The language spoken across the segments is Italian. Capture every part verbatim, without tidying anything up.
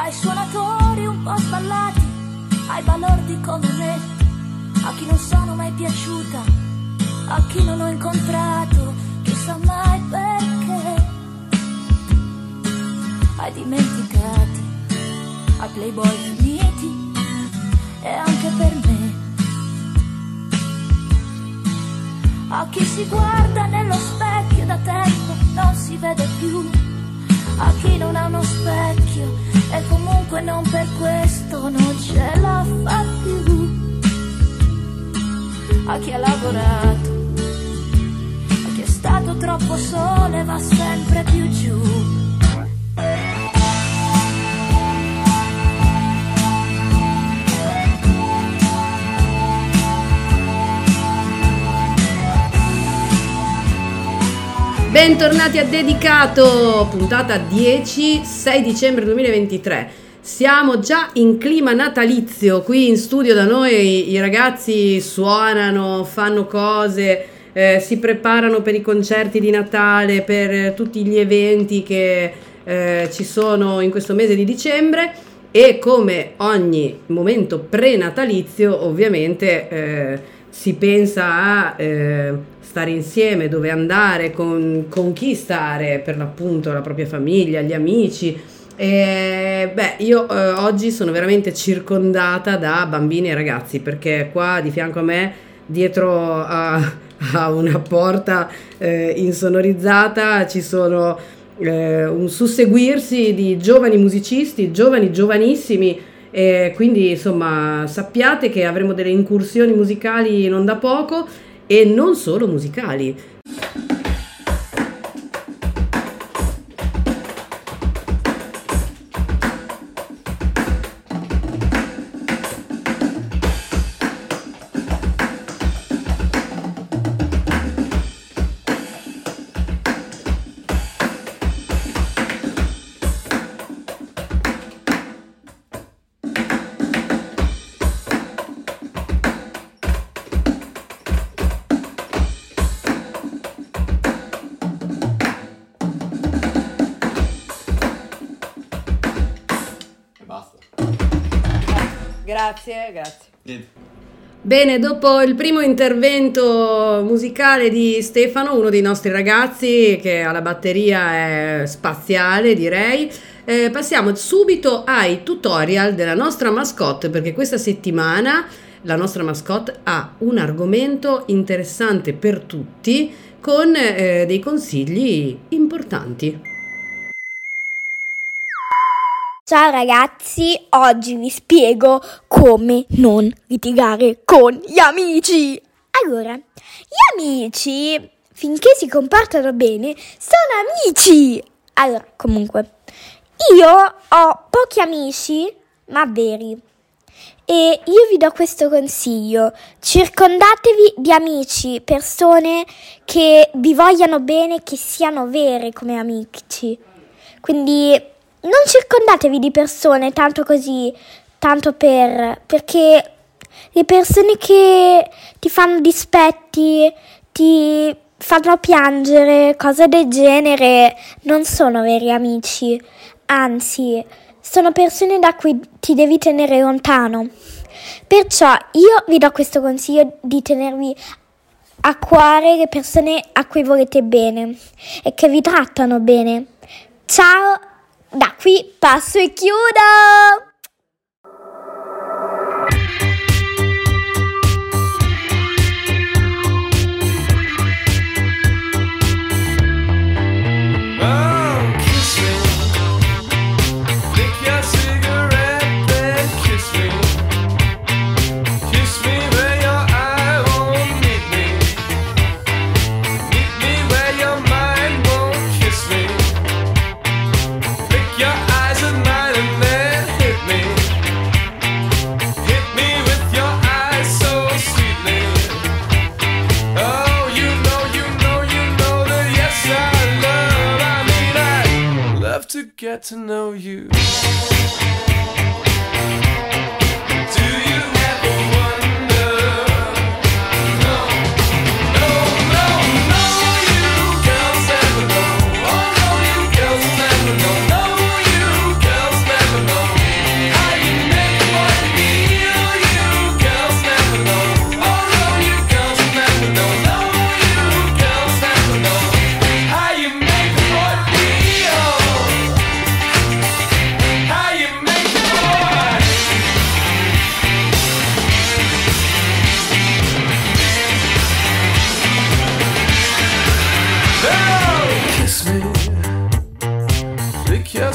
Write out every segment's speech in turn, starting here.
ai suonatori un po' sballati, ai balordi come me, a chi non sono mai piaciuta, a chi non ho incontrato, chissà mai perché, ai dimenticati, ai playboy finiti e anche per me, a chi si guarda nello specchio da tempo non si vede più, a chi non ha uno specchio e comunque non per questo non ce la fa più, a chi ha lavorato, a chi è stato troppo solo e va sempre più giù. Bentornati a Dedicato, puntata dieci, sei dicembre duemilaventitré. Siamo già in clima natalizio, qui in studio da noi i ragazzi suonano, fanno cose, eh, si preparano per i concerti di Natale, per tutti gli eventi che eh, ci sono in questo mese di dicembre e come ogni momento pre-natalizio ovviamente eh, si pensa a... Eh, stare insieme, dove andare, con, con chi stare, per l'appunto la propria famiglia, gli amici. E, beh, io eh, oggi sono veramente circondata da bambini e ragazzi, perché qua di fianco a me, dietro a, a una porta eh, insonorizzata, ci sono eh, un susseguirsi di giovani musicisti, giovani giovanissimi, e quindi insomma sappiate che avremo delle incursioni musicali non da poco, e non solo musicali. Grazie, grazie. Bene, dopo il primo intervento musicale di Stefano, uno dei nostri ragazzi che ha la batteria è spaziale, direi, eh, passiamo subito ai tutorial della nostra mascotte, perché questa settimana la nostra mascotte ha un argomento interessante per tutti, con eh, dei consigli importanti. Ciao ragazzi, oggi vi spiego come non litigare con gli amici. Allora, gli amici, finché si comportano bene, sono amici. Allora, comunque, io ho pochi amici, ma veri. E io vi do questo consiglio: circondatevi di amici, persone che vi vogliano bene, che siano vere come amici. Quindi non circondatevi di persone tanto così, tanto per, perché le persone che ti fanno dispetti, ti fanno piangere, cose del genere, non sono veri amici, anzi, sono persone da cui ti devi tenere lontano. Perciò io vi do questo consiglio di tenervi a cuore le persone a cui volete bene e che vi trattano bene. Ciao! Da qui passo e chiudo! Get to know you. No,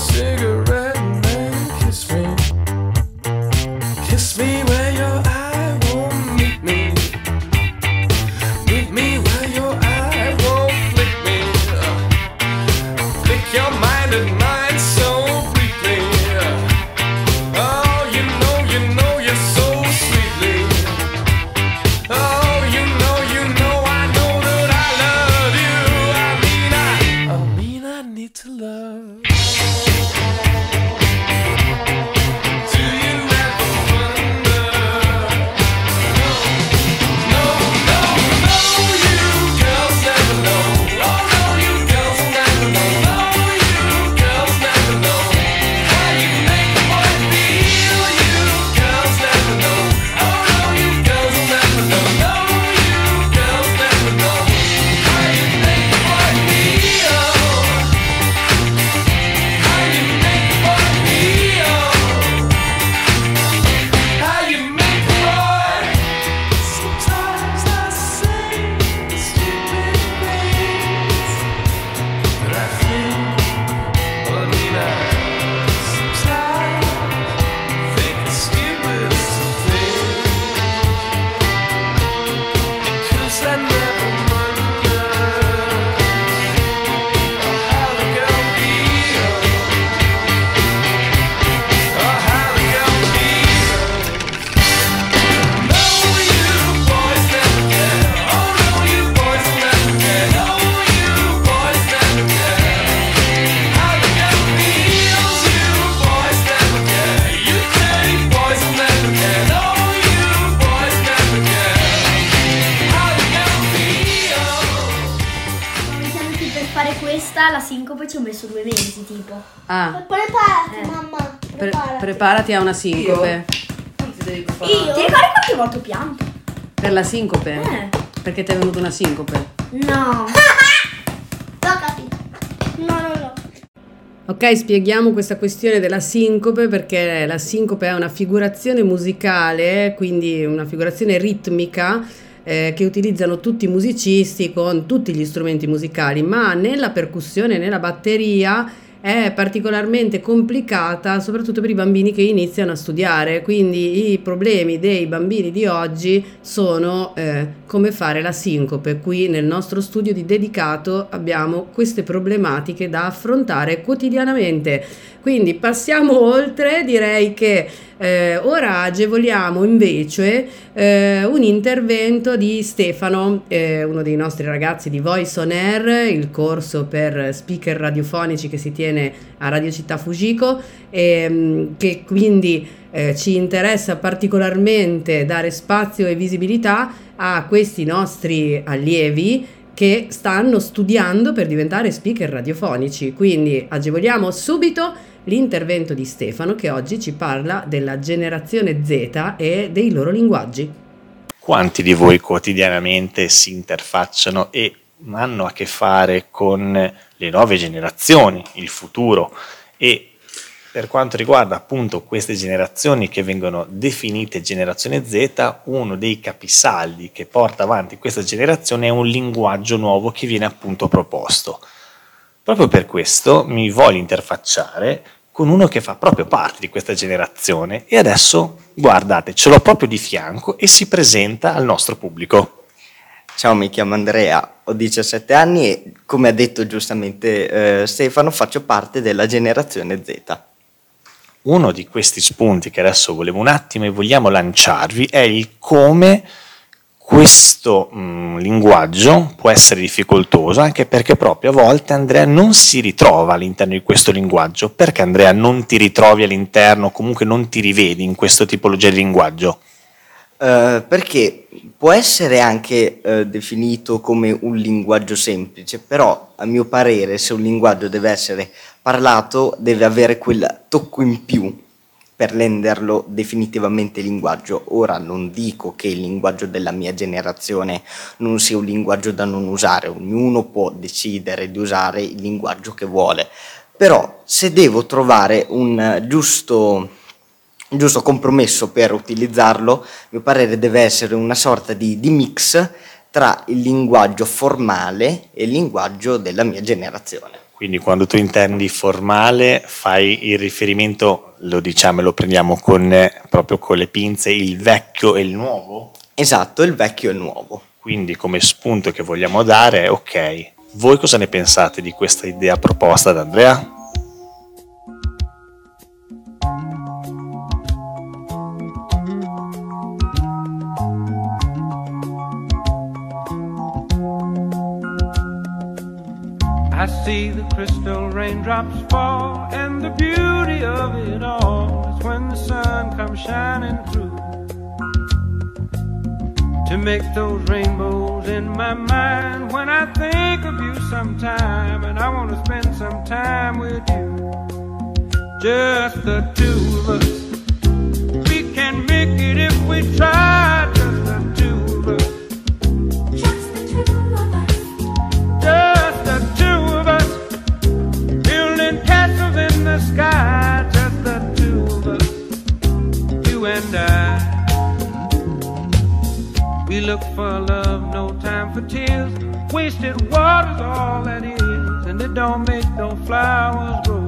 cigarette and then kiss me. Kiss me where your eye won't meet me. Meet me where your eye won't flick me. Flick your mind and mine so briefly. Oh, you know, you know you're so sweetly. Oh, you know, you know, I know that I love you. I mean, I, I mean, I need to love. Do you ever wonder? No, no, no, you girls never know. Oh, no, you girls never know. No, you girls never know how you make a boy feel. You girls never know. Oh, no, you girls never know. No, you girls never know how you make a boy feel. How you make a boy feel. How you make a boy. Sometimes I say stupid things that I think. Well, I mean, I sometimes think the stupidest of things. Because I never wonder how the girl feels. Or how the girl feels. No, you boys never care. Oh, no, you boys never care. No, you boys never care how the girl feels. You boys never care. You dirty boys never care. No, you boys never care how the girl feels. Mi siamo qui per fare questa, la sincope ci ho messo due mesi tipo. Ah, Preparati, Eh. mamma. pre- Preparati. preparati a una sincope. Io? Ti ricordi quante volte ho pianto? Per la sincope? Eh. Perché ti è venuta una sincope? No. Toccati. No, no, no. Ok, spieghiamo questa questione della sincope, perché la sincope è una figurazione musicale, quindi una figurazione ritmica eh, che utilizzano tutti i musicisti con tutti gli strumenti musicali, ma nella percussione e nella batteria è particolarmente complicata, soprattutto per i bambini che iniziano a studiare. Quindi i problemi dei bambini di oggi sono eh, come fare la sincope. Qui nel nostro studio di Dedicato abbiamo queste problematiche da affrontare quotidianamente. Quindi passiamo oltre, direi che eh, ora agevoliamo invece eh, un intervento di Stefano, eh, uno dei nostri ragazzi di Voice on Air, il corso per speaker radiofonici che si tiene a Radio Città Fujiko, ehm, che quindi eh, ci interessa particolarmente dare spazio e visibilità a questi nostri allievi che stanno studiando per diventare speaker radiofonici. Quindi agevoliamo subito l'intervento di Stefano, che oggi ci parla della generazione Z e dei loro linguaggi. Quanti di voi quotidianamente si interfacciano e hanno a che fare con le nuove generazioni, il futuro? E per quanto riguarda appunto queste generazioni che vengono definite generazione Z, uno dei capisaldi che porta avanti questa generazione è un linguaggio nuovo che viene appunto proposto. Proprio per questo mi voglio interfacciare con uno che fa proprio parte di questa generazione e adesso, guardate, ce l'ho proprio di fianco e si presenta al nostro pubblico. Ciao, mi chiamo Andrea, ho diciassette anni e, come ha detto giustamente eh, Stefano, faccio parte della generazione Z. Uno di questi spunti che adesso volevo un attimo e vogliamo lanciarvi è il come questo mh, linguaggio può essere difficoltoso, anche perché proprio a volte Andrea non si ritrova all'interno di questo linguaggio. Perché Andrea non ti ritrovi all'interno, comunque non ti rivedi in questa tipologia di linguaggio? Uh, perché può essere anche uh, definito come un linguaggio semplice, però a mio parere se un linguaggio deve essere parlato deve avere quel tocco in più per renderlo definitivamente linguaggio. Ora non dico che il linguaggio della mia generazione non sia un linguaggio da non usare, ognuno può decidere di usare il linguaggio che vuole, però se devo trovare un giusto, un giusto compromesso per utilizzarlo, a mio parere deve essere una sorta di, di mix tra il linguaggio formale e il linguaggio della mia generazione. Quindi quando tu intendi formale fai il riferimento, lo diciamo e lo prendiamo con, eh, proprio con le pinze, il vecchio e il nuovo? Esatto, il vecchio e il nuovo. Quindi come spunto che vogliamo dare è ok. Voi cosa ne pensate di questa idea proposta da Andrea? I see the crystal raindrops fall, and the beauty of it all is when the sun comes shining through to make those rainbows in my mind. When I think of you sometime, and I want to spend some time with you, just the two of us. We can make it if we try, just the two of us. Just the two of us. Just the two of us, building castles in the sky. Just the two of us, you and I. We look for love, no time for tears. Wasted water's all that is, and it don't make no flowers grow.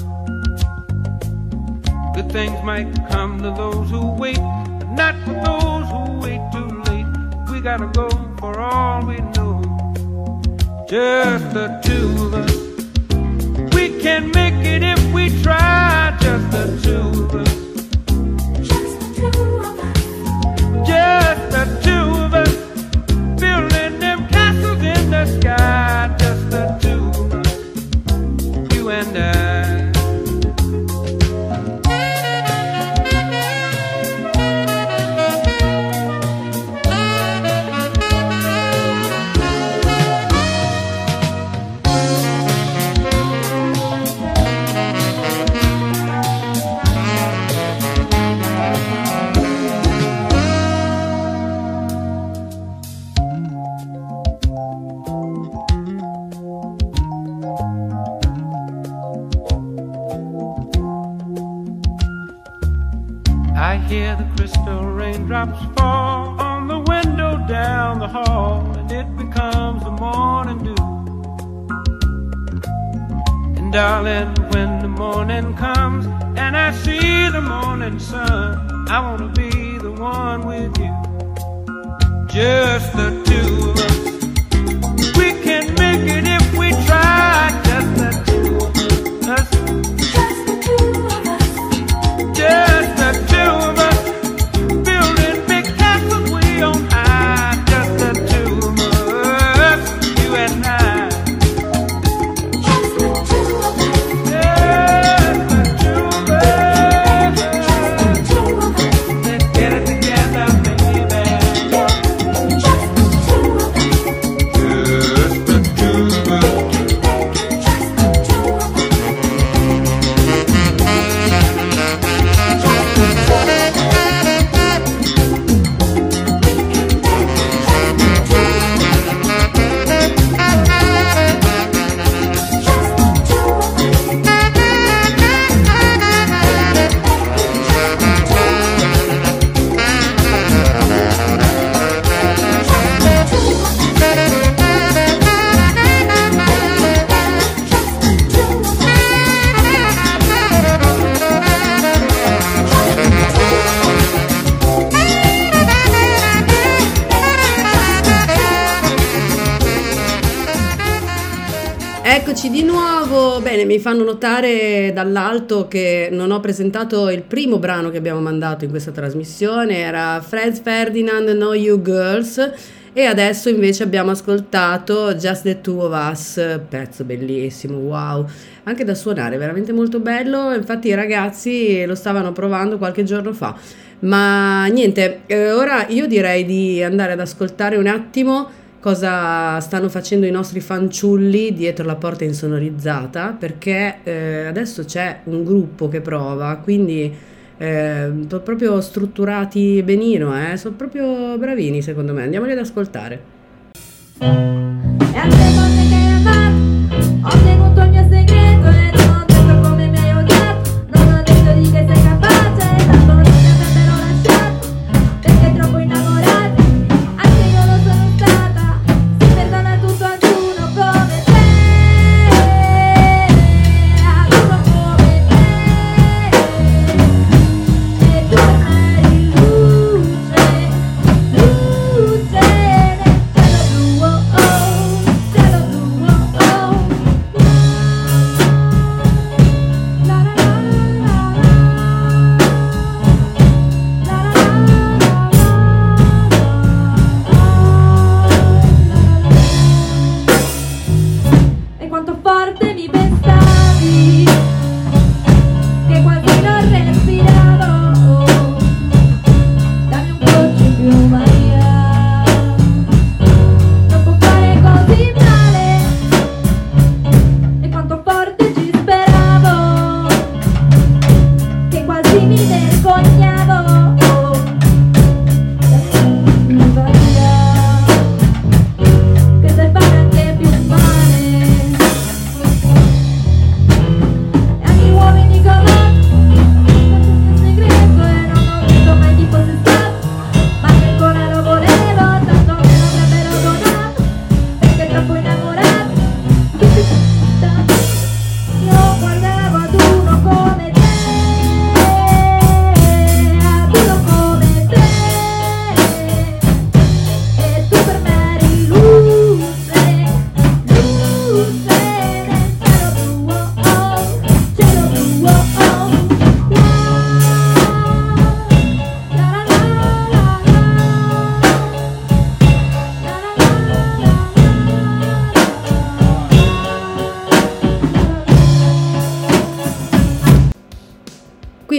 Good things might come to those who wait, but not for those who wait too late. We gotta go for all we know. Just the two of us. We can make it if we try. Just the two of us. Just the two of us. Just the two of us. Building them castles in the sky. Just the two of us. You and I. I hear the crystal raindrops fall on the window down the hall, and it becomes the morning dew. And darling, when the morning comes and I see the morning sun, I wanna be the one with you. Just the two of us. We can make it if we try. Just the two of us. Just the two of us. Just the two of us, building big castles way on high. Just the two of us, you and I. Just the two of us. Just the two of us. Just the two of us. Let's get it together, baby. Just the two of us. Just the two of us. Just the two of us. Eccoci di nuovo. Bene, mi fanno notare dall'alto che non ho presentato il primo brano che abbiamo mandato in questa trasmissione, era Franz Ferdinand, No You Girls, e adesso invece abbiamo ascoltato Just the Two of Us, pezzo bellissimo, wow, anche da suonare, veramente molto bello. Infatti i ragazzi lo stavano provando qualche giorno fa. Ma niente, eh, ora io direi di andare ad ascoltare un attimo cosa stanno facendo i nostri fanciulli dietro la porta insonorizzata, perché eh, adesso c'è un gruppo che prova, quindi eh, sono proprio strutturati benino, eh, sono proprio bravini secondo me. Andiamoli ad ascoltare. E altre volte che hai amato, ho tenuto il mio segreto e non ho detto come mi hai odiato. Non ho detto di che sei capace, tanto non mi avrebbero lasciato, perché troppo innamorati, anche io lo sono stata. Si perdona tutto ad uno come te.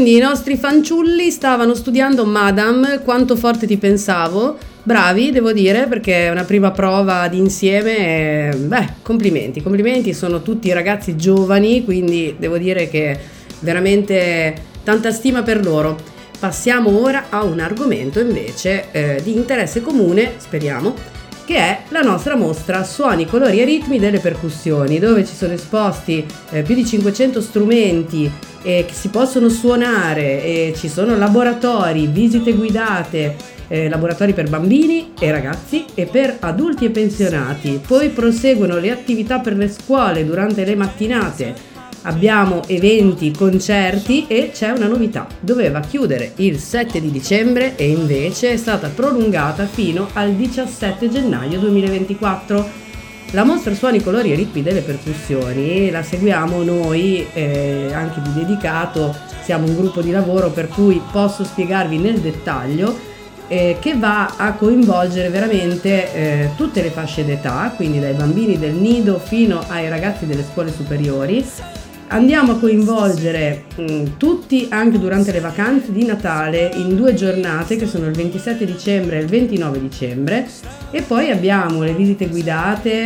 quindi i nostri fanciulli stavano studiando Madame, Quanto forte ti pensavo. Bravi, devo dire, perché è una prima prova di insieme. E, beh, complimenti, complimenti, sono tutti ragazzi giovani, quindi devo dire che veramente tanta stima per loro. Passiamo ora a un argomento invece eh, di interesse comune, speriamo, che è la nostra mostra Suoni, colori e ritmi delle percussioni, dove ci sono esposti eh, più di cinquecento strumenti eh, che si possono suonare, e ci sono laboratori, visite guidate, eh, laboratori per bambini e ragazzi e per adulti e pensionati. Poi proseguono le attività per le scuole durante le mattinate. Abbiamo eventi, concerti e c'è una novità. Doveva chiudere il sette di dicembre e invece è stata prolungata fino al diciassette gennaio duemilaventiquattro. La mostra Suoni, colori e ritmi delle percussioni la seguiamo noi, eh, anche di dedicato. Siamo un gruppo di lavoro per cui posso spiegarvi nel dettaglio, eh, che va a coinvolgere veramente eh, tutte le fasce d'età, quindi dai bambini del nido fino ai ragazzi delle scuole superiori. Andiamo a coinvolgere mh, tutti anche durante le vacanze di Natale in due giornate che sono il ventisette dicembre e il ventinove dicembre, e poi abbiamo le visite guidate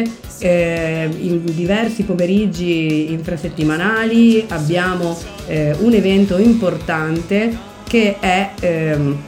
eh, in diversi pomeriggi infrasettimanali. Abbiamo eh, un evento importante che è ehm,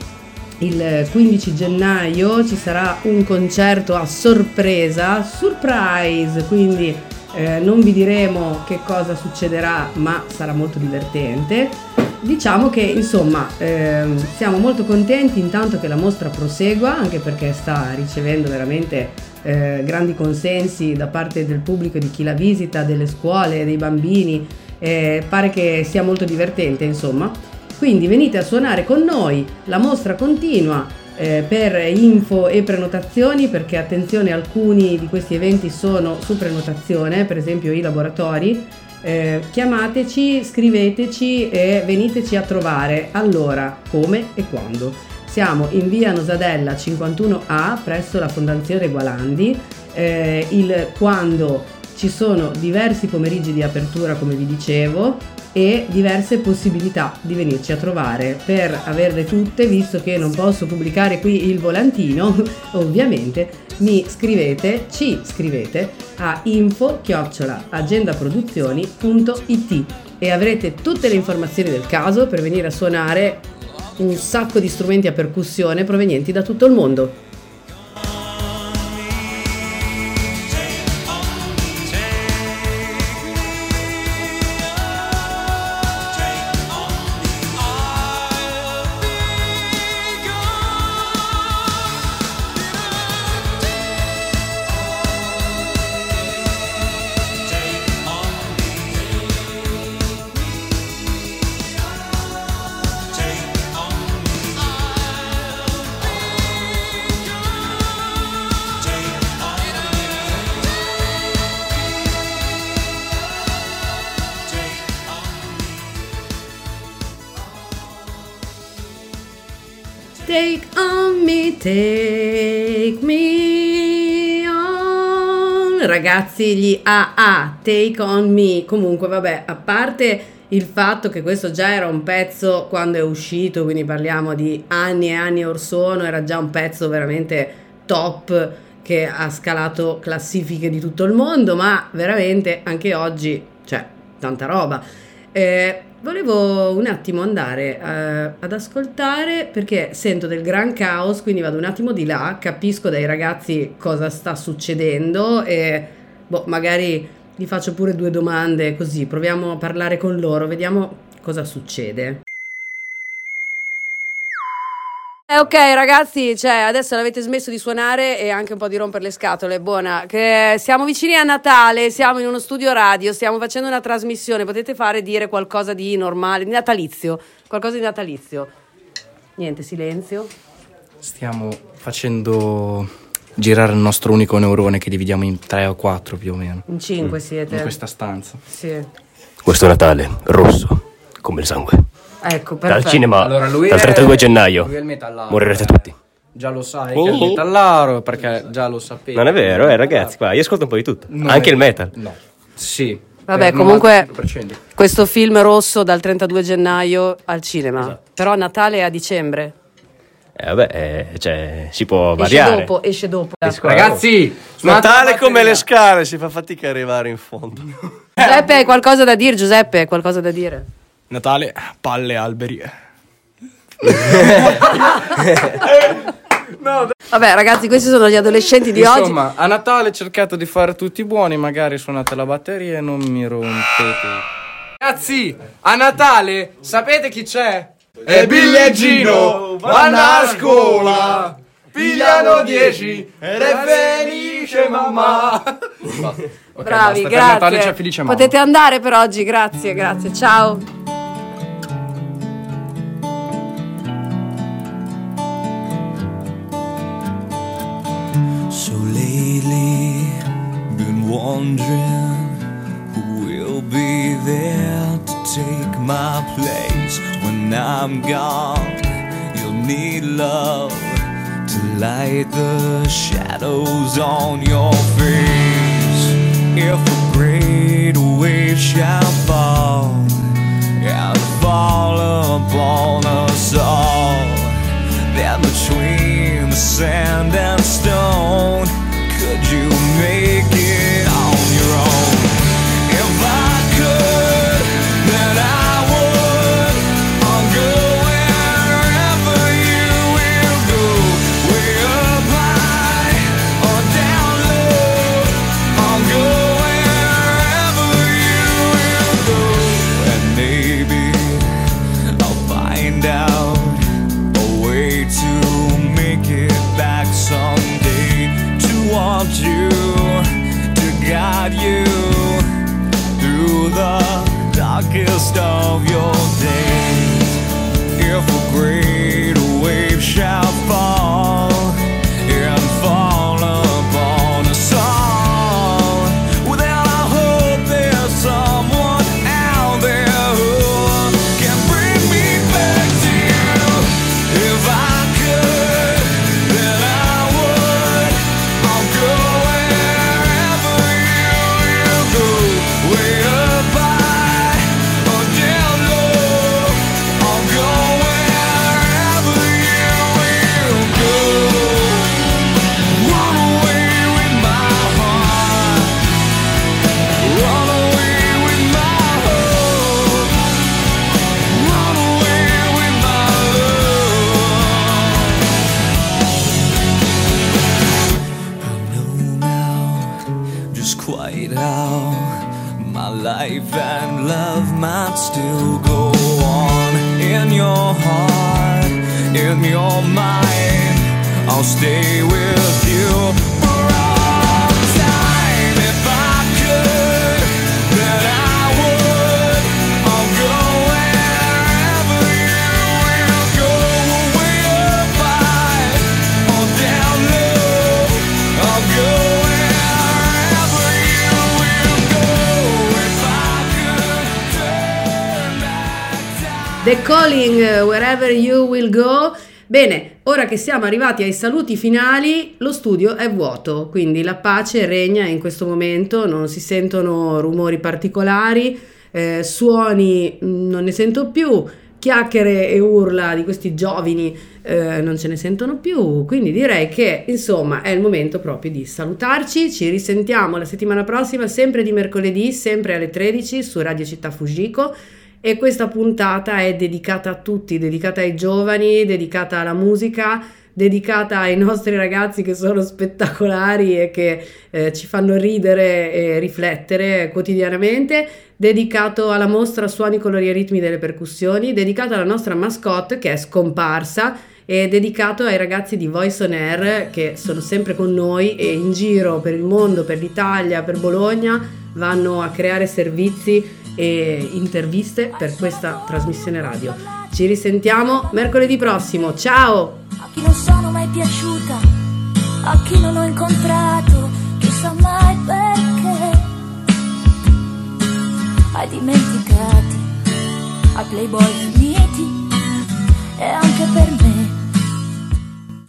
il quindici gennaio, ci sarà un concerto a sorpresa, surprise, quindi Eh, non vi diremo che cosa succederà, ma sarà molto divertente. Diciamo che insomma ehm, siamo molto contenti intanto che la mostra prosegua, anche perché sta ricevendo veramente eh, grandi consensi da parte del pubblico e di chi la visita, delle scuole, dei bambini. Eh, pare che sia molto divertente, insomma. Quindi venite a suonare con noi, la mostra continua. Eh, per info e prenotazioni, perché attenzione, alcuni di questi eventi sono su prenotazione, per esempio i laboratori. Eh, chiamateci, scriveteci e veniteci a trovare. Allora, come e quando? Siamo in via Nosadella cinquantuno A presso la Fondazione Gualandi. Eh, il quando ci sono diversi pomeriggi di apertura, come vi dicevo, e diverse possibilità di venirci a trovare. Per averle tutte, visto che non posso pubblicare qui il volantino, ovviamente mi scrivete, ci scrivete a info chiocciola agendaproduzioni punto it e avrete tutte le informazioni del caso per venire a suonare un sacco di strumenti a percussione provenienti da tutto il mondo. Take on me, take me on. Ragazzi, gli A A, Take on me. Comunque, vabbè, a parte il fatto che questo già era un pezzo quando è uscito, quindi parliamo di anni e anni or sono, era già un pezzo veramente top che ha scalato classifiche di tutto il mondo, ma veramente anche oggi, cioè, tanta roba. Eh, Volevo un attimo andare eh, ad ascoltare, perché sento del gran caos, quindi vado un attimo di là, capisco dai ragazzi cosa sta succedendo e boh, magari gli faccio pure due domande, così proviamo a parlare con loro, vediamo cosa succede. Eh, ok ragazzi, cioè adesso l'avete smesso di suonare e anche un po' di rompere le scatole, buona, che siamo vicini a Natale, siamo in uno studio radio, stiamo facendo una trasmissione, potete fare dire qualcosa di normale, di natalizio, qualcosa di natalizio. Niente, silenzio. Stiamo facendo girare il nostro unico neurone che dividiamo in tre o quattro più o meno. In cinque siete. In questa stanza. Sì. Questo Natale, rosso, come il sangue. Ecco, perfetto. Dal cinema, Allora, lui dal è- trentadue gennaio, lui è il metallaro. morirete tutti. Già lo sai che è il metallaro, perché già lo sapevo. Non è vero, eh ragazzi, qua, io ascolto un po' di tutto, Non anche è- il metal. No. Sì, Vabbè, per comunque novanta per cento. questo film rosso dal trentadue gennaio al cinema. Esatto. Però Natale è a dicembre. Eh, vabbè, eh, cioè, si può Esce variare. dopo, esce dopo. Ragazzi, Natale come le scale, si fa fatica a arrivare in fondo. Giuseppe, hai qualcosa da dire? Giuseppe, hai qualcosa da dire? Natale, palle, alberi. Vabbè, ragazzi, questi sono gli adolescenti di oggi. Insomma, a Natale cercate di fare tutti buoni, magari suonate la batteria e non mi rompete. Ragazzi, a Natale sapete chi c'è? È Billy e Gino, vanno a scuola, pigliano dieci ed è felice mamma. Okay, Bravi, basta, per grazie. Natale c'è felice mamma. Potete andare per oggi, grazie, grazie. Ciao. So lately, been wondering who will be there to take my place when I'm gone. You'll need love to light the shadows on your face. If a great wave shall fall and fall upon us all, then between the sand and stone, could you make it on your own? If I could, then I would. I'll go wherever you will go, way up high or down low. I'll go wherever you will go, and maybe I'll find out a way to make it back someday, to want you, to guide you through the darkest of your days. If a great wave shall fall and fall upon us all, well then I hope there's someone out there who can bring me back to you. If I could, then I would. I'll go wherever you will go, way up high or down low. I'll go wherever you will go. Run away with my heart, run away with my hope, run away with my love. I know now just quite how my life and love might still go on. In your heart, in your mind, I'll stay with you for all time. If I could, then I would. I'll go wherever you will go, way up high or down low. I'll go wherever you will go. If I could turn back time. The Calling, uh, Wherever You Will Go. Bene, ora che siamo arrivati ai saluti finali, lo studio è vuoto, quindi la pace regna in questo momento, non si sentono rumori particolari, eh, suoni mh, non ne sento più, chiacchiere e urla di questi giovani eh, non ce ne sentono più, quindi direi che insomma è il momento proprio di salutarci. Ci risentiamo la settimana prossima, sempre di mercoledì, sempre alle tredici su Radio Città Fujiko. E questa puntata è dedicata a tutti, dedicata ai giovani, dedicata alla musica, dedicata ai nostri ragazzi che sono spettacolari e che eh, ci fanno ridere e riflettere quotidianamente, dedicato alla mostra Suoni, colori e ritmi delle percussioni, dedicato alla nostra mascotte che è scomparsa e dedicato ai ragazzi di Voice on Air che sono sempre con noi e in giro per il mondo, per l'Italia, per Bologna, vanno a creare servizi e interviste per questa trasmissione radio. Ci risentiamo mercoledì prossimo, ciao! A chi non sono mai piaciuta, a chi non ho incontrato, chissà mai perché. Ai dimenticati, ai playboy finiti,